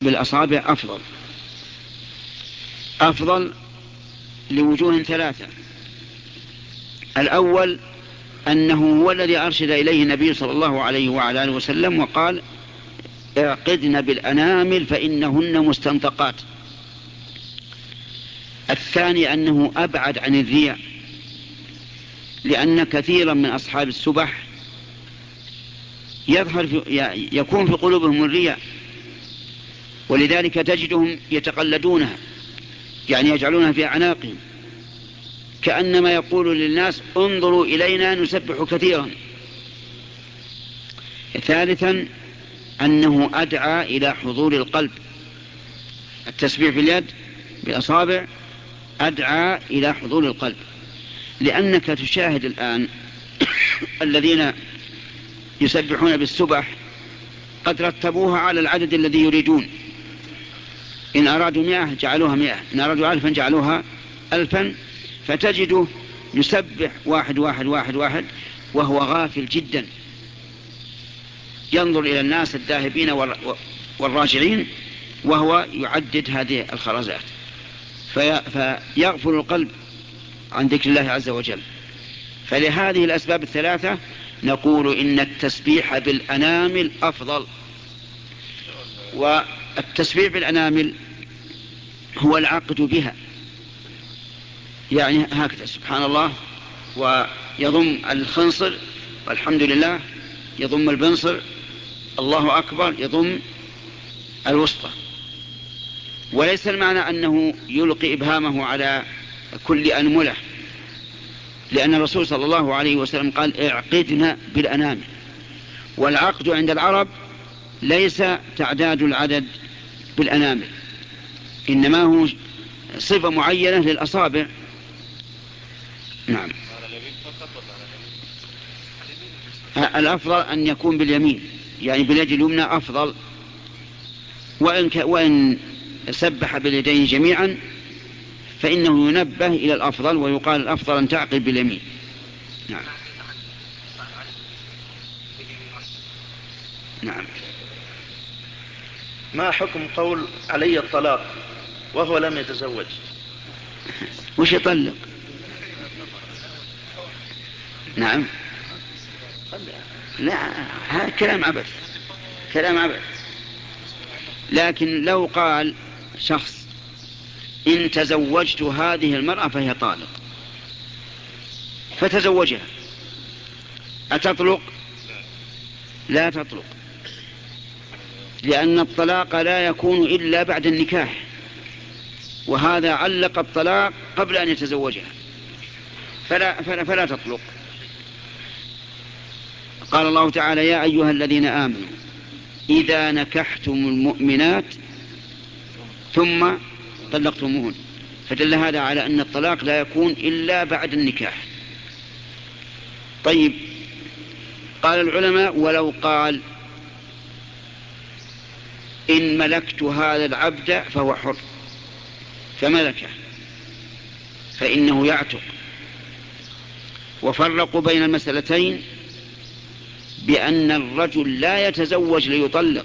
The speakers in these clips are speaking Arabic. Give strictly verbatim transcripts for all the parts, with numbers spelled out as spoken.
بالأصابع أفضل أفضل لوجوه ثلاثة. الأول أنه هو الذي أرشد إليه النبي صلى الله عليه وعلى آله وسلم وقال اعقدن بالأنامل فإنهن مستنطقات. الثاني أنه أبعد عن الرياء، لأن كثيرا من أصحاب السبح يظهر في يكون في قلوبهم الرياء، ولذلك تجدهم يتقلدونها، يعني يجعلونها في أعناقهم كأنما يقول للناس انظروا إلينا نسبح كثيرا. ثالثا أنه أدعى إلى حضور القلب. التسبيح في اليد بأصابع أدعى إلى حضور القلب، لأنك تشاهد الآن الذين يسبحون بالسبح قد رتبوها على العدد الذي يريدون، إن أرادوا مئة جعلوها مئة، إن أرادوا ألفا جعلوها ألفا، فتجده يسبح واحد واحد واحد واحد وهو غافل جدا، ينظر إلى الناس الذاهبين والراجعين وهو يعدد هذه الخرزات، في فيغفل القلب عن ذكر الله عز وجل. فلهذه الأسباب الثلاثة نقول إن التسبيح بالأنامل أفضل. والتسبيح بالأنامل هو العقد بها، يعني هكذا سبحان الله ويضم الخنصر والحمد لله، يضم البنصر الله أكبر، يضم الوسطى. وليس المعنى أنه يلقي إبهامه على كل أنملة، لأن الرسول صلى الله عليه وسلم قال اعقدنا بالأنامل. والعقد عند العرب ليس تعداد العدد بالأنامل، إنما هو صفة معينة للأصابع. نعم. الأفضل أن يكون باليمين، يعني باليد اليمنى أفضل، وإن, ك... وإن سبح باليدين جميعا فإنه ينبه إلى الأفضل، ويقال الأفضل أن تعقد باليمين. نعم. نعم. ما حكم قول علي الطلاق وهو لم يتزوج؟ وش يطلق؟ نعم. لا، هذا كلام عبث، كلام عبث. لكن لو قال شخص إن تزوجت هذه المرأة فهي طالق، فتزوجها، أتطلق؟ لا تطلق، لأن الطلاق لا يكون إلا بعد النكاح، وهذا علق الطلاق قبل أن يتزوجها، فلا, فلا, فلا تطلق. قال الله تعالى يا أيها الذين آمنوا إذا نكحتم المؤمنات ثم طلقتموهن، فدل هذا على أن الطلاق لا يكون إلا بعد النكاح. طيب، قال العلماء ولو قال إن ملكت هذا العبد فهو حر، فملكه فإنه يعتق. وفرقوا بين المسألتين بأن الرجل لا يتزوج ليطلق،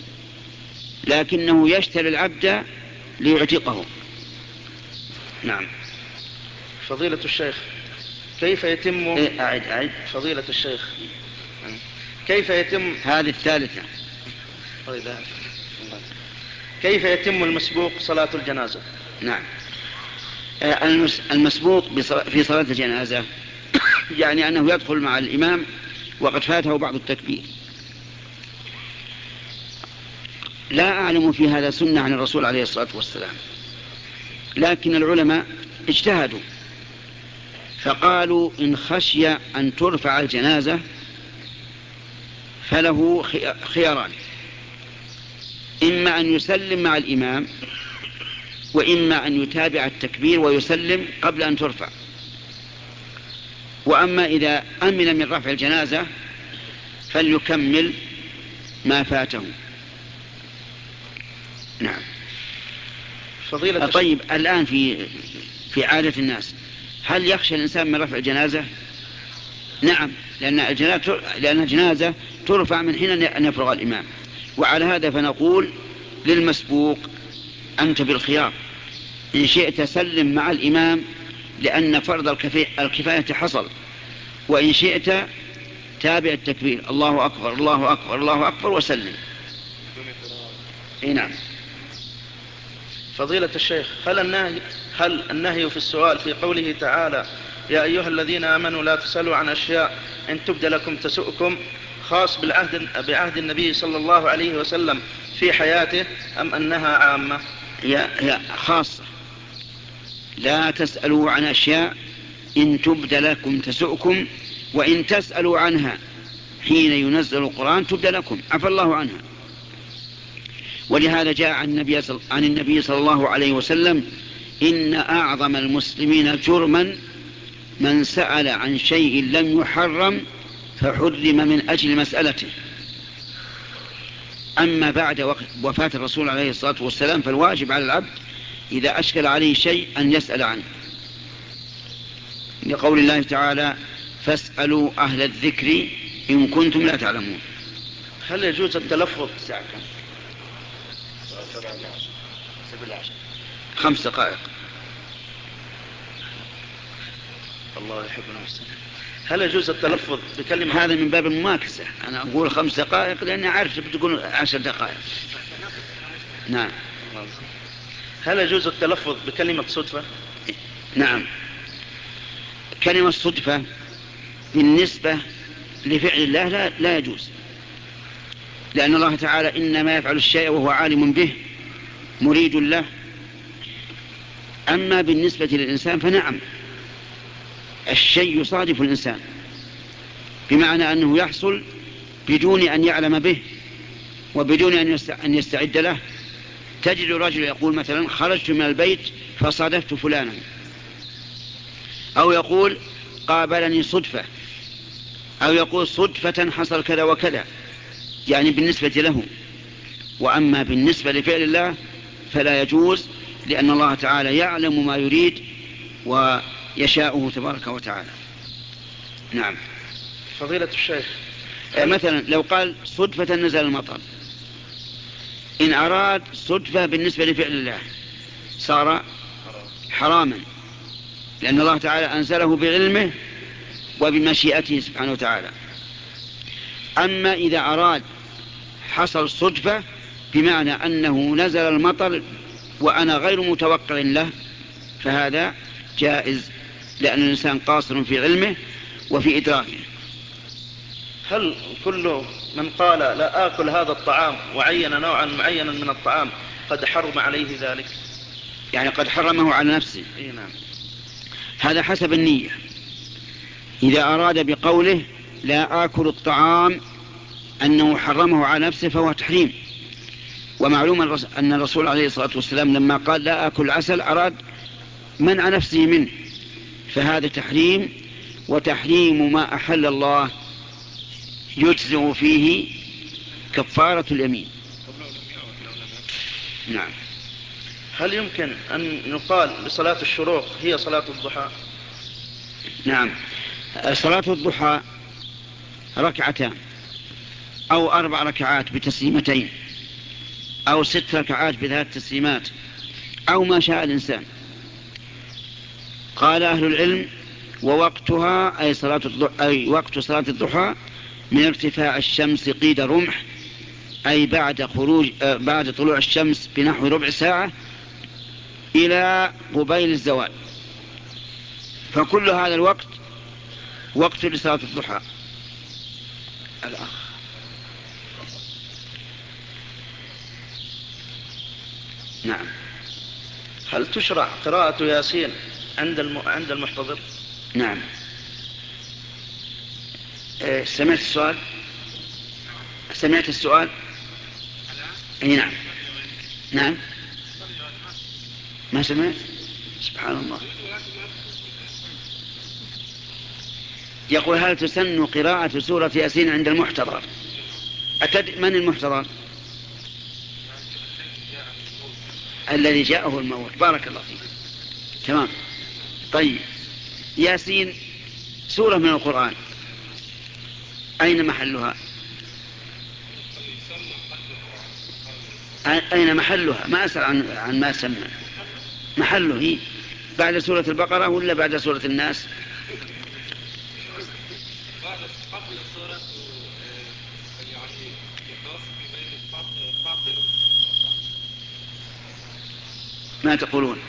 لكنه يشتري العبد ليعتقه. نعم. فضيلة الشيخ، كيف يتم إيه أعد أعد فضيلة الشيخ، كيف يتم هذه الثالثة كيف يتم المسبوق صلاة الجنازة؟ نعم. المسبوق في صلاة الجنازة يعني أنه يدخل مع الإمام وقد فاته بعض التكبير. لا أعلم في هذا سنة عن الرسول عليه الصلاة والسلام، لكن العلماء اجتهدوا فقالوا إن خشي أن ترفع الجنازة فله خياران، إما أن يسلم مع الإمام، وإما أن يتابع التكبير ويسلم قبل أن ترفع. وأما إذا أمن من رفع الجنازة فليكمل ما فاته. نعم. فضيلة طيب، الآن في في عادة الناس هل يخشى الإنسان من رفع الجنازة؟ نعم، لأن الجنازة لأن الجنازة ترفع من حين أن يفرغ الإمام. وعلى هذا فنقول للمسبوق أنت بالخيار، إن شئت سلم مع الإمام لأن فرض الكفاية حصل، وإن شئت تابع التكبير الله أكبر الله أكبر الله أكبر وسلم. نعم. فضيلة الشيخ، هل النهي, هل النهي في السؤال في قوله تعالى يا أيها الذين آمنوا لا تسألوا عن أشياء إن تبد لكم تسؤكم خاص بالعهد بعهد النبي صلى الله عليه وسلم في حياته أم أنها عامة؟ هي هي خاصة. لا تسألوا عن أشياء إن تبد لكم تسؤكم وإن تسألوا عنها حين ينزل القرآن تبد لكم عفى الله عنها. ولهذا جاء عن النبي, عن النبي صلى الله عليه وسلم إن أعظم المسلمين جرما من سأل عن شيء لم يحرم فحرم من أجل مسألته. أما بعد وفاة الرسول عليه الصلاة والسلام فالواجب على العبد إذا أشكل عليه شيء أن يسأل عنه، لقول الله تعالى فاسألوا أهل الذكر إن كنتم لا تعلمون. هل يجوز التلفظ خمس دقائق؟ الله يحب المسلمين. هل يجوز التلفظ بكلمة؟ هذا من باب المماكسة، أنا أقول خمس دقائق لأني أعرف بتقول عشر دقائق. نعم. هل يجوز التلفظ بكلمة صدفة؟ نعم. كلمة صدفة بالنسبة لفعل الله لا, لا يجوز، لأن الله تعالى إنما يفعل الشيء وهو عالم به مريد له. أما بالنسبة للإنسان فنعم، الشيء يصادف الإنسان بمعنى أنه يحصل بدون أن يعلم به وبدون أن يستعد له. تجد الرجل يقول مثلا خرجت من البيت فصادفت فلانا، أو يقول قابلني صدفة، أو يقول صدفة حصل كذا وكذا، يعني بالنسبة له. وأما بالنسبة لفعل الله فلا يجوز، لأن الله تعالى يعلم ما يريد ويشاءه تبارك وتعالى. نعم. فضيلة الشيخ، مثلا لو قال صدفة نزل المطر، إن أراد صدفة بالنسبة لفعل الله صار حراما، لأن الله تعالى أنزله بعلمه وبمشيئته سبحانه وتعالى. أما إذا أراد حصل صدفة بمعنى أنه نزل المطر وأنا غير متوقع له فهذا جائز، لأن الإنسان قاصر في علمه وفي إدراكه. هل كل من قال لا آكل هذا الطعام وعين نوعا معينا من الطعام قد حرم عليه ذلك؟ يعني قد حرمه على نفسه. إيه نعم. هذا حسب النية. إذا أراد بقوله لا آكل الطعام أنه حرمه على نفسه فهو تحريم. ومعلوم أن الرسول عليه الصلاة والسلام لما قال لا آكل العسل أراد منع نفسه منه، فهذا تحريم، وتحريم ما أحل الله يجزئ فيه كفارة اليمين. نعم. هل يمكن أن يقال بصلاة الشروق هي صلاة الضحى؟ نعم. صلاة الضحى ركعتان أو أربع ركعات بتسليمتين أو ست ركعات بثلاث تسليمات أو ما شاء الإنسان. قال أهل العلم ووقتها أي, صلاة الضحى أي وقت صلاة الضحى من ارتفاع الشمس قيد رمح، أي بعد خروج بعد طلوع الشمس بنحو ربع ساعة إلى قبيل الزوال، فكل هذا الوقت وقت لصلاة الضحى. الأخ. نعم. هل تشرع قراءة ياسين عند عند المحتضر؟ نعم. أه سمعت السؤال؟ سمعت السؤال؟ أي نعم. نعم. ما سمعت؟ سبحان الله. يقول هل تسن قراءة سورة ياسين عند المحتضر؟ أتد من المحتضر؟ الذي جاءه الموت. بارك الله فيك. تمام. طيب ياسين سورة من القرآن، أين محلها؟ أين محلها؟ ما أسأل عن, عن ما سمى محله. هي بعد سورة البقرة ولا بعد سورة الناس؟ قبل سورة يعني الفاصل بين الفاطر. ما تقولون؟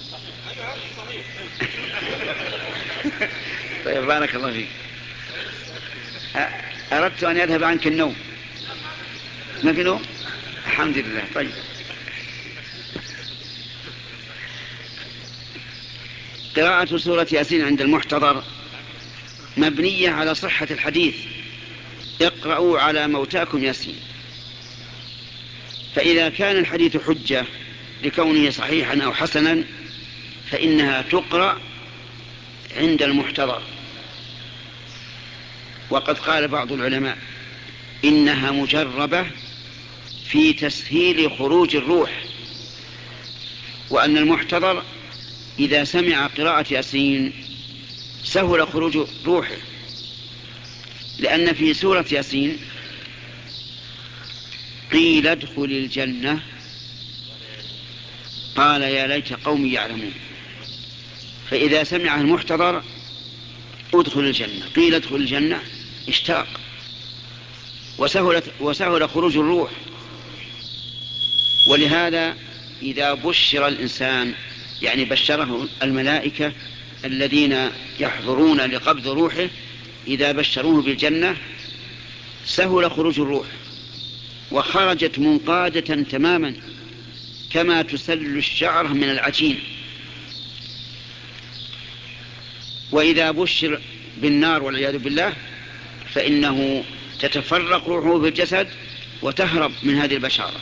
طيب بارك الله فيك. أردت أن يذهب عنك النوم. ما في نوم؟ الحمد لله. طيب قراءة سورة ياسين عند المحتضر مبنية على صحة الحديث: اقرأوا على موتاكم ياسين. فإذا كان الحديث حجة لكونه صحيحا أو حسنا فإنها تقرأ عند المحتضر. وقد قال بعض العلماء إنها مجربة في تسهيل خروج الروح، وأن المحتضر إذا سمع قراءة ياسين سهل خروج روحه، لأن في سورة ياسين قيل ادخل الجنة قال يا ليت قومي يعلمون. فإذا سمع المحتضر ادخل الجنة، قيل ادخل الجنة، اشتاق وسهلت وسهل خروج الروح. ولهذا إذا بشر الإنسان، يعني بشره الملائكة الذين يحضرون لقبض روحه، إذا بشروه بالجنة سهل خروج الروح وخرجت منقادة تماما كما تسل الشعر من العجين. وإذا بشر بالنار والعياذ بالله فإنه تتفرق روحه في الجسد وتهرب من هذه البشارة.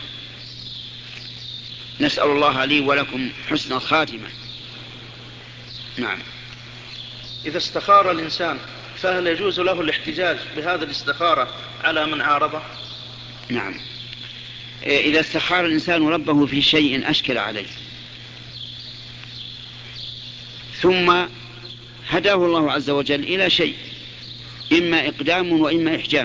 نسأل الله لي ولكم حسن الخاتمة. نعم. إذا استخار الإنسان فهل يجوز له الاحتجاج بهذا الاستخارة على من عارضه؟ نعم. إذا استخار الإنسان ربه في شيء أشكل عليه ثم هداه الله عز وجل إلى شيء، إما إقدام وإما إحجام،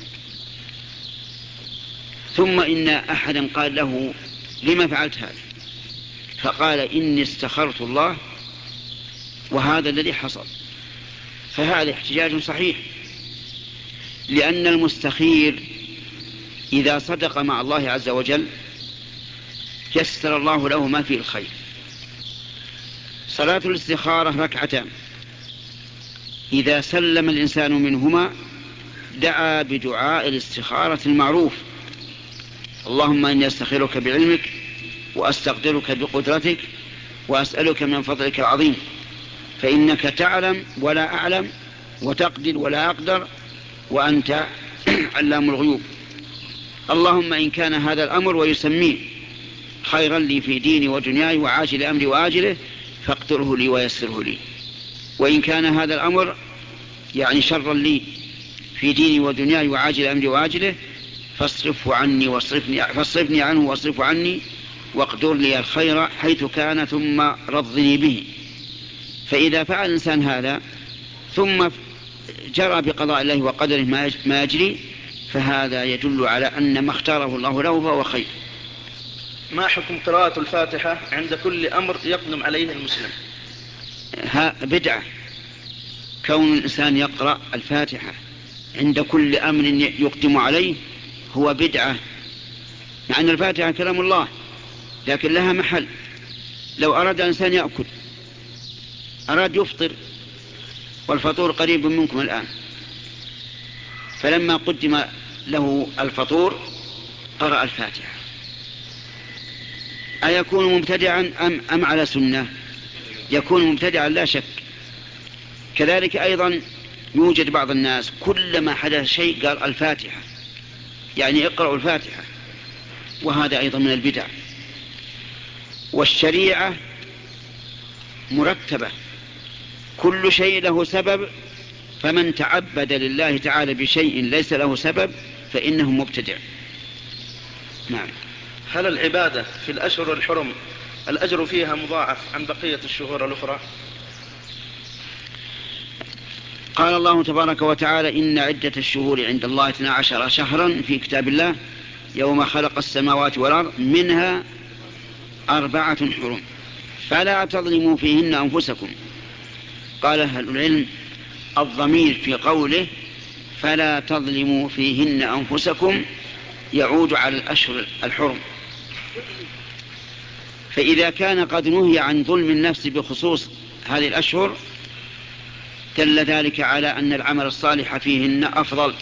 ثم إن أحدا قال له لما فعلت هذا؟ فقال إني استخرت الله وهذا الذي حصل، فهذا احتجاج صحيح، لأن المستخير إذا صدق مع الله عز وجل يسر الله له ما فيه الخير. صلاة الاستخارة ركعتان، إذا سلم الإنسان منهما دعا بدعاء الاستخارة المعروف: اللهم إني أستخيرك بعلمك وأستقدرك بقدرتك وأسألك من فضلك العظيم فإنك تعلم ولا أعلم وتقدر ولا أقدر وأنت علام الغيوب. اللهم إن كان هذا الأمر ويسميه خيرا لي في ديني ودنياي وعاجل أمري وآجله فاقدره لي ويسره لي، وإن كان هذا الأمر يعني شرا لي في ديني ودنياي وعاجل أمري وآجله فاصرفه عني واصرفني فاصرفني عنه واصرفه عني واقدر لي الخير حيث كان ثم رضني به. فإذا فعل الإنسان هذا ثم جرى بقضاء الله وقدره ما يجري فهذا يدل على أن ما اختاره الله له فهو خير. ما حكم قراءة الفاتحة عند كل أمر يقدم عليه المسلم؟ ها بدعة كون الإنسان يقرأ الفاتحة عند كل أمر يقدم عليه، هو بدعة، مع أن الفاتحة كلام الله لكن لها محل. لو أراد الإنسان يأكل، أراد يفطر والفطور قريب منكم الآن، فلما قدم له الفطور قرأ الفاتحة، أيكون مبتدعا أم, أم على سنة؟ يكون مبتدعا لا شك. كذلك أيضا يوجد بعض الناس كلما حدث شيء قال الفاتحة، يعني اقرأوا الفاتحة، وهذا أيضا من البدع. والشريعة مرتبة، كل شيء له سبب، فمن تعبد لله تعالى بشيء ليس له سبب فإنه مبتدع. نعم. هل العبادة في الأشهر الحرم الأجر فيها مضاعف عن بقية الشهور الأخرى؟ قال الله تبارك وتعالى: إن عدة الشهور عند الله اثنا عشر شهرا في كتاب الله يوم خلق السماوات والأرض منها أربعة حرم فلا تظلموا فيهن أنفسكم. قال أهل العلم الضمير في قوله فلا تظلموا فيهن أنفسكم يعود على الأشهر الحرم، فإذا كان قد نهي عن ظلم النفس بخصوص هذه الأشهر دل ذلك على أن العمل الصالح فيهن أفضل.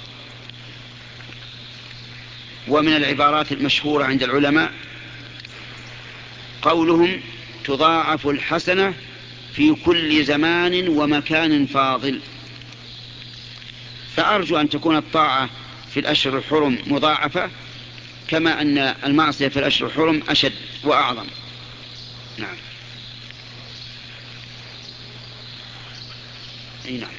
ومن العبارات المشهورة عند العلماء قولهم تضاعف الحسنة في كل زمان ومكان فاضل، فأرجو أن تكون الطاعة في الأشهر الحرم مضاعفة كما أن المعصية في الأشهر الحرم أشد وأعظم. نعم. أي نعم.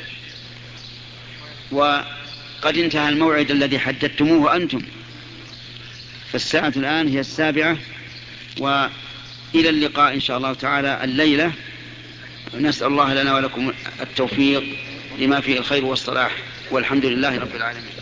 وقد انتهى الموعد الذي حددتموه أنتم، فالساعة الآن هي السابعة، وإلى اللقاء إن شاء الله تعالى الليلة. نسأل الله لنا ولكم التوفيق لما فيه الخير والصلاح، والحمد لله رب العالمين.